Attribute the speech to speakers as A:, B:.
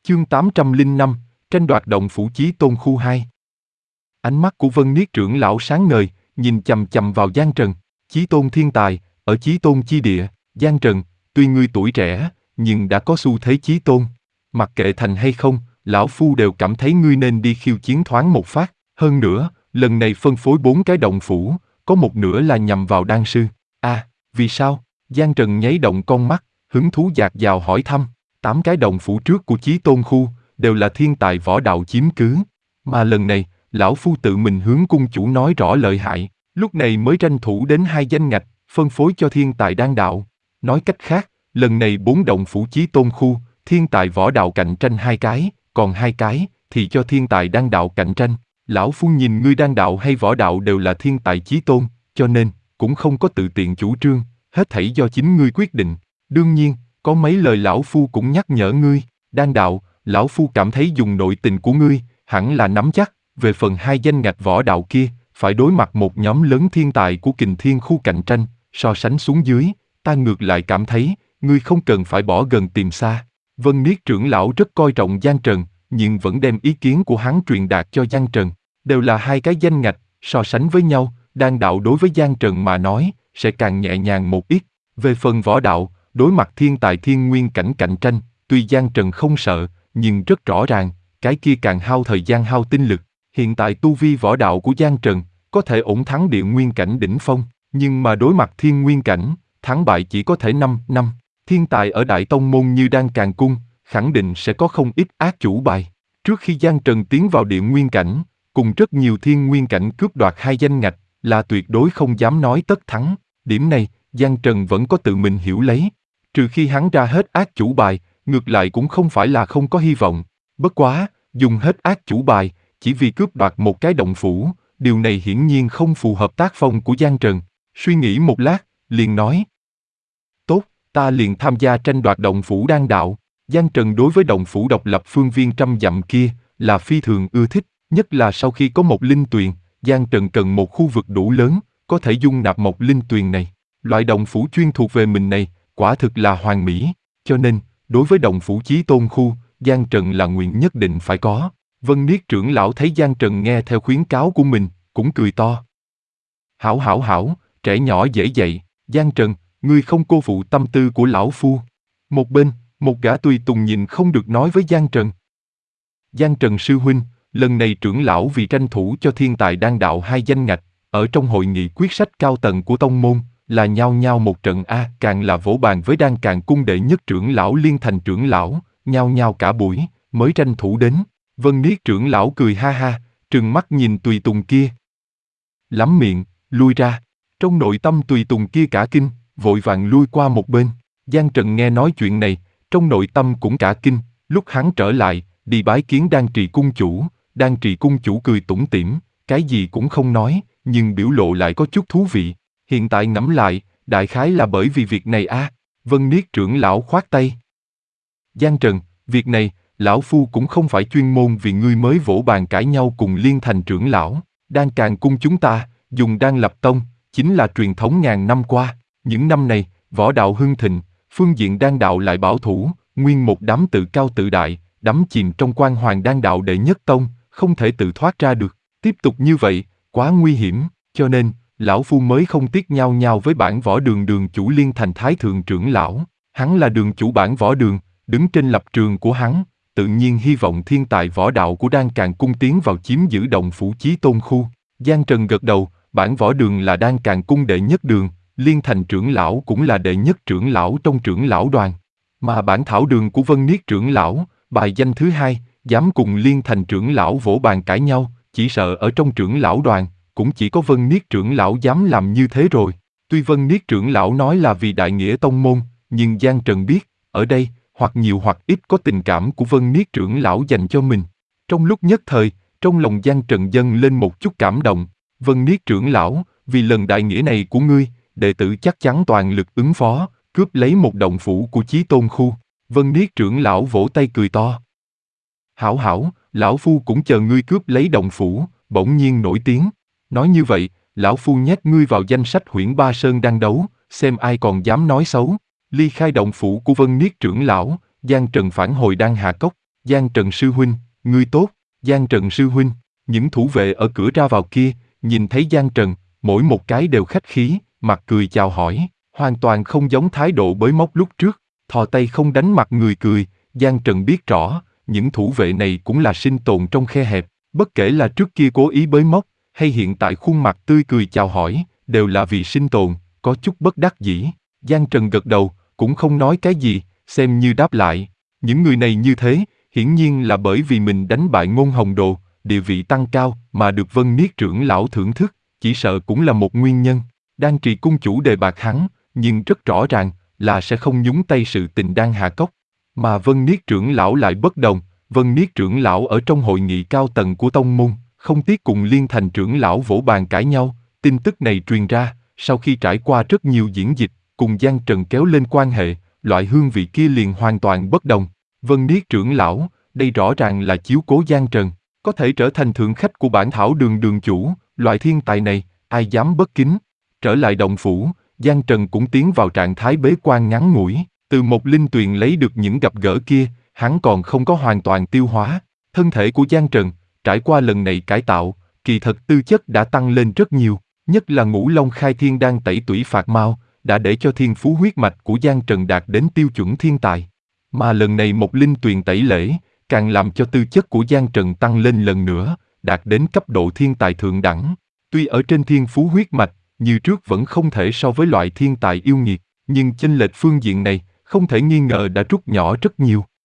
A: Chương 805, tranh đoạt động phủ Chí Tôn khu 2. Ánh mắt của Vân Niết trưởng lão sáng ngời, nhìn chằm chằm vào Giang Trần. Chí Tôn thiên tài, ở Chí Tôn chi địa, Giang Trần, tuy ngươi tuổi trẻ, nhưng đã có xu thế Chí Tôn. Mặc kệ thành hay không, lão phu đều cảm thấy ngươi nên đi khiêu chiến thoáng một phát. Hơn nữa, lần này phân phối 4 cái động phủ, có một nửa là nhằm vào đan sư. Vì sao? Giang Trần nháy động con mắt, hứng thú dạt dào hỏi thăm. 8 cái động phủ trước của Chí Tôn khu đều là thiên tài võ đạo chiếm cứ, mà lần này lão phu tự mình hướng cung chủ nói rõ lợi hại, lúc này mới tranh thủ đến 2 danh ngạch, phân phối cho thiên tài đan đạo. Nói cách khác, lần này 4 động phủ Chí Tôn khu, thiên tài võ đạo cạnh tranh 2 cái, còn 2 cái thì cho thiên tài đan đạo cạnh tranh. Lão phu nhìn ngươi đan đạo hay võ đạo đều là thiên tài Chí Tôn, cho nên cũng không có tự tiện chủ trương, hết thảy do chính ngươi quyết định. Đương nhiên, có mấy lời lão phu cũng nhắc nhở ngươi. Đan đạo, lão phu cảm thấy dùng nội tình của ngươi, hẳn là nắm chắc. Về phần 2 danh ngạch võ đạo kia, phải đối mặt một nhóm lớn thiên tài của Kình Thiên khu cạnh tranh, so sánh xuống dưới, ta ngược lại cảm thấy, ngươi không cần phải bỏ gần tìm xa. Vân Niết trưởng lão rất coi trọng Giang Trần, nhưng vẫn đem ý kiến của hắn truyền đạt cho Giang Trần. Đều là 2 cái danh ngạch, so sánh với nhau, đan đạo đối với Giang Trần mà nói, sẽ càng nhẹ nhàng một ít. Về phần võ đạo, đối mặt thiên tài thiên nguyên cảnh cạnh tranh, tuy Giang Trần không sợ, nhưng rất rõ ràng, cái kia càng hao thời gian hao tinh lực. Hiện tại tu vi võ đạo của Giang Trần, có thể ổn thắng địa nguyên cảnh đỉnh phong, nhưng mà đối mặt thiên nguyên cảnh, thắng bại chỉ có thể 5 năm. Thiên tài ở Đại Tông Môn như Đan Càn Cung, khẳng định sẽ có không ít ác chủ bài. Trước khi Giang Trần tiến vào địa nguyên cảnh, cùng rất nhiều thiên nguyên cảnh cướp đoạt 2 danh ngạch, là tuyệt đối không dám nói tất thắng. Điểm này, Giang Trần vẫn có tự mình hiểu lấy. Trừ khi hắn ra hết ác chủ bài, ngược lại cũng không phải là không có hy vọng. Bất quá, dùng hết ác chủ bài, chỉ vì cướp đoạt một cái động phủ, điều này hiển nhiên không phù hợp tác phong của Giang Trần. Suy nghĩ một lát, liền nói. Tốt, ta liền tham gia tranh đoạt động phủ đan đạo. Giang Trần đối với động phủ độc lập phương viên 100 dặm kia, là phi thường ưa thích, nhất là sau khi có một linh tuyền, Giang Trần cần một khu vực đủ lớn, có thể dung nạp một linh tuyền này. Loại động phủ chuyên thuộc về mình này, quả thực là hoàn mỹ, cho nên, đối với động phủ Chí Tôn khu, Giang Trần là nguyện nhất định phải có. Vân Niết trưởng lão thấy Giang Trần nghe theo khuyến cáo của mình, cũng cười to. Hảo, trẻ nhỏ dễ dạy, Giang Trần, ngươi không cô phụ tâm tư của lão phu. Một bên, một gã tùy tùng nhìn không được nói với Giang Trần. Giang Trần sư huynh, lần này trưởng lão vì tranh thủ cho thiên tài đan đạo 2 danh ngạch, ở trong hội nghị quyết sách cao tầng của tông môn, là nhao nhao một trận càng là vỗ bàn với Đan Càn Cung đệ nhất trưởng lão liên thành trưởng lão, nhao nhao cả buổi, mới tranh thủ đến. Vân Niết trưởng lão cười ha ha, trừng mắt nhìn tùy tùng kia. Lắm miệng, lui ra. Trong nội tâm tùy tùng kia cả kinh, vội vàng lui qua một bên. Giang Trần nghe nói chuyện này, trong nội tâm cũng cả kinh, lúc hắn trở lại, đi bái kiến Đan Trì cung chủ. Đan Trì cung chủ cười tủm tỉm, cái gì cũng không nói, nhưng biểu lộ lại có chút thú vị. Hiện tại ngẫm lại, đại khái là bởi vì việc này Vân Niết trưởng lão khoát tay. Giang Trần, việc này, lão phu cũng không phải chuyên môn vì ngươi mới vỗ bàn cãi nhau cùng liên thành trưởng lão. Đan Càn Cung chúng ta, dùng đan lập tông, chính là truyền thống ngàn năm qua. Những năm này, võ đạo hưng thịnh, phương diện đan đạo lại bảo thủ, nguyên một đám tự cao tự đại, đắm chìm trong quan hoàng đan đạo đệ nhất tông, không thể tự thoát ra được. Tiếp tục như vậy, quá nguy hiểm, cho nên, lão phu mới không tiếc nhau nhau với bản võ đường đường chủ liên thành thái thượng trưởng lão. Hắn là đường chủ bản võ đường, đứng trên lập trường của hắn, tự nhiên hy vọng thiên tài võ đạo của Đan Càn Cung tiến vào chiếm giữ động phủ Chí Tôn khu. Giang Trần gật đầu, bản võ đường là Đan Càn Cung đệ nhất đường, liên thành trưởng lão cũng là đệ nhất trưởng lão trong trưởng lão đoàn. Mà bản thảo đường của Vân Niết trưởng lão, bài danh thứ 2, dám cùng liên thành trưởng lão vỗ bàn cãi nhau, chỉ sợ ở trong trưởng lão đoàn, cũng chỉ có Vân Niết trưởng lão dám làm như thế rồi. Tuy Vân Niết trưởng lão nói là vì đại nghĩa tông môn, nhưng Giang Trần biết, ở đây, hoặc nhiều hoặc ít có tình cảm của Vân Niết trưởng lão dành cho mình. Trong lúc nhất thời, trong lòng Giang Trần dâng lên một chút cảm động. Vân Niết trưởng lão, vì lần đại nghĩa này của ngươi, đệ tử chắc chắn toàn lực ứng phó, cướp lấy một động phủ của Chí Tôn khu. Vân Niết trưởng lão vỗ tay cười to. Hảo, lão phu cũng chờ ngươi cướp lấy động phủ, bỗng nhiên nổi tiếng. Nói như vậy, lão phu nhét ngươi vào danh sách Huyễn Ba Sơn đang đấu, xem ai còn dám nói xấu. Ly khai động phủ của Vân Niết trưởng lão, Giang Trần phản hồi Đan Hà Cốc. Giang Trần sư huynh, ngươi tốt. Giang Trần sư huynh, những thủ vệ ở cửa ra vào kia, nhìn thấy Giang Trần, mỗi một cái đều khách khí, mặt cười chào hỏi, hoàn toàn không giống thái độ bới móc lúc trước, thò tay không đánh mặt người cười. Giang Trần biết rõ, những thủ vệ này cũng là sinh tồn trong khe hẹp, bất kể là trước kia cố ý bới móc, hay hiện tại khuôn mặt tươi cười chào hỏi, đều là vì sinh tồn, có chút bất đắc dĩ. Giang Trần gật đầu, cũng không nói cái gì, xem như đáp lại. Những người này như thế, hiển nhiên là bởi vì mình đánh bại Ngôn Hồng Đồ, địa vị tăng cao mà được Vân Niết trưởng lão thưởng thức, chỉ sợ cũng là một nguyên nhân. Đan Trì cung chủ đề bạc hắn, nhưng rất rõ ràng là sẽ không nhúng tay sự tình Đan Hà Cốc. Mà Vân Niết trưởng lão lại bất đồng, Vân Niết trưởng lão ở trong hội nghị cao tầng của tông môn, không tiếc cùng Liên Thành trưởng lão vỗ bàn cãi nhau. Tin tức này truyền ra, sau khi trải qua rất nhiều diễn dịch, cùng Giang Trần kéo lên quan hệ, loại hương vị kia liền hoàn toàn bất đồng. Vân Niết trưởng lão, đây rõ ràng là chiếu cố Giang Trần, có thể trở thành thượng khách của bản thảo đường đường chủ, loại thiên tài này, ai dám bất kính. Trở lại động phủ, Giang Trần cũng tiến vào trạng thái bế quan ngắn ngủi, từ một linh tuyền lấy được những gặp gỡ kia, hắn còn không có hoàn toàn tiêu hóa. Thân thể của Giang Trần, trải qua lần này cải tạo, kỳ thật tư chất đã tăng lên rất nhiều, nhất là Ngũ Long Khai Thiên Đan tẩy tủy phạt mao, đã để cho thiên phú huyết mạch của Giang Trần đạt đến tiêu chuẩn thiên tài. Mà lần này một linh tuyền tẩy lễ, càng làm cho tư chất của Giang Trần tăng lên lần nữa, đạt đến cấp độ thiên tài thượng đẳng. Tuy ở trên thiên phú huyết mạch, như trước vẫn không thể so với loại thiên tài yêu nghiệt, nhưng chênh lệch phương diện này, không thể nghi ngờ đã rút nhỏ rất nhiều.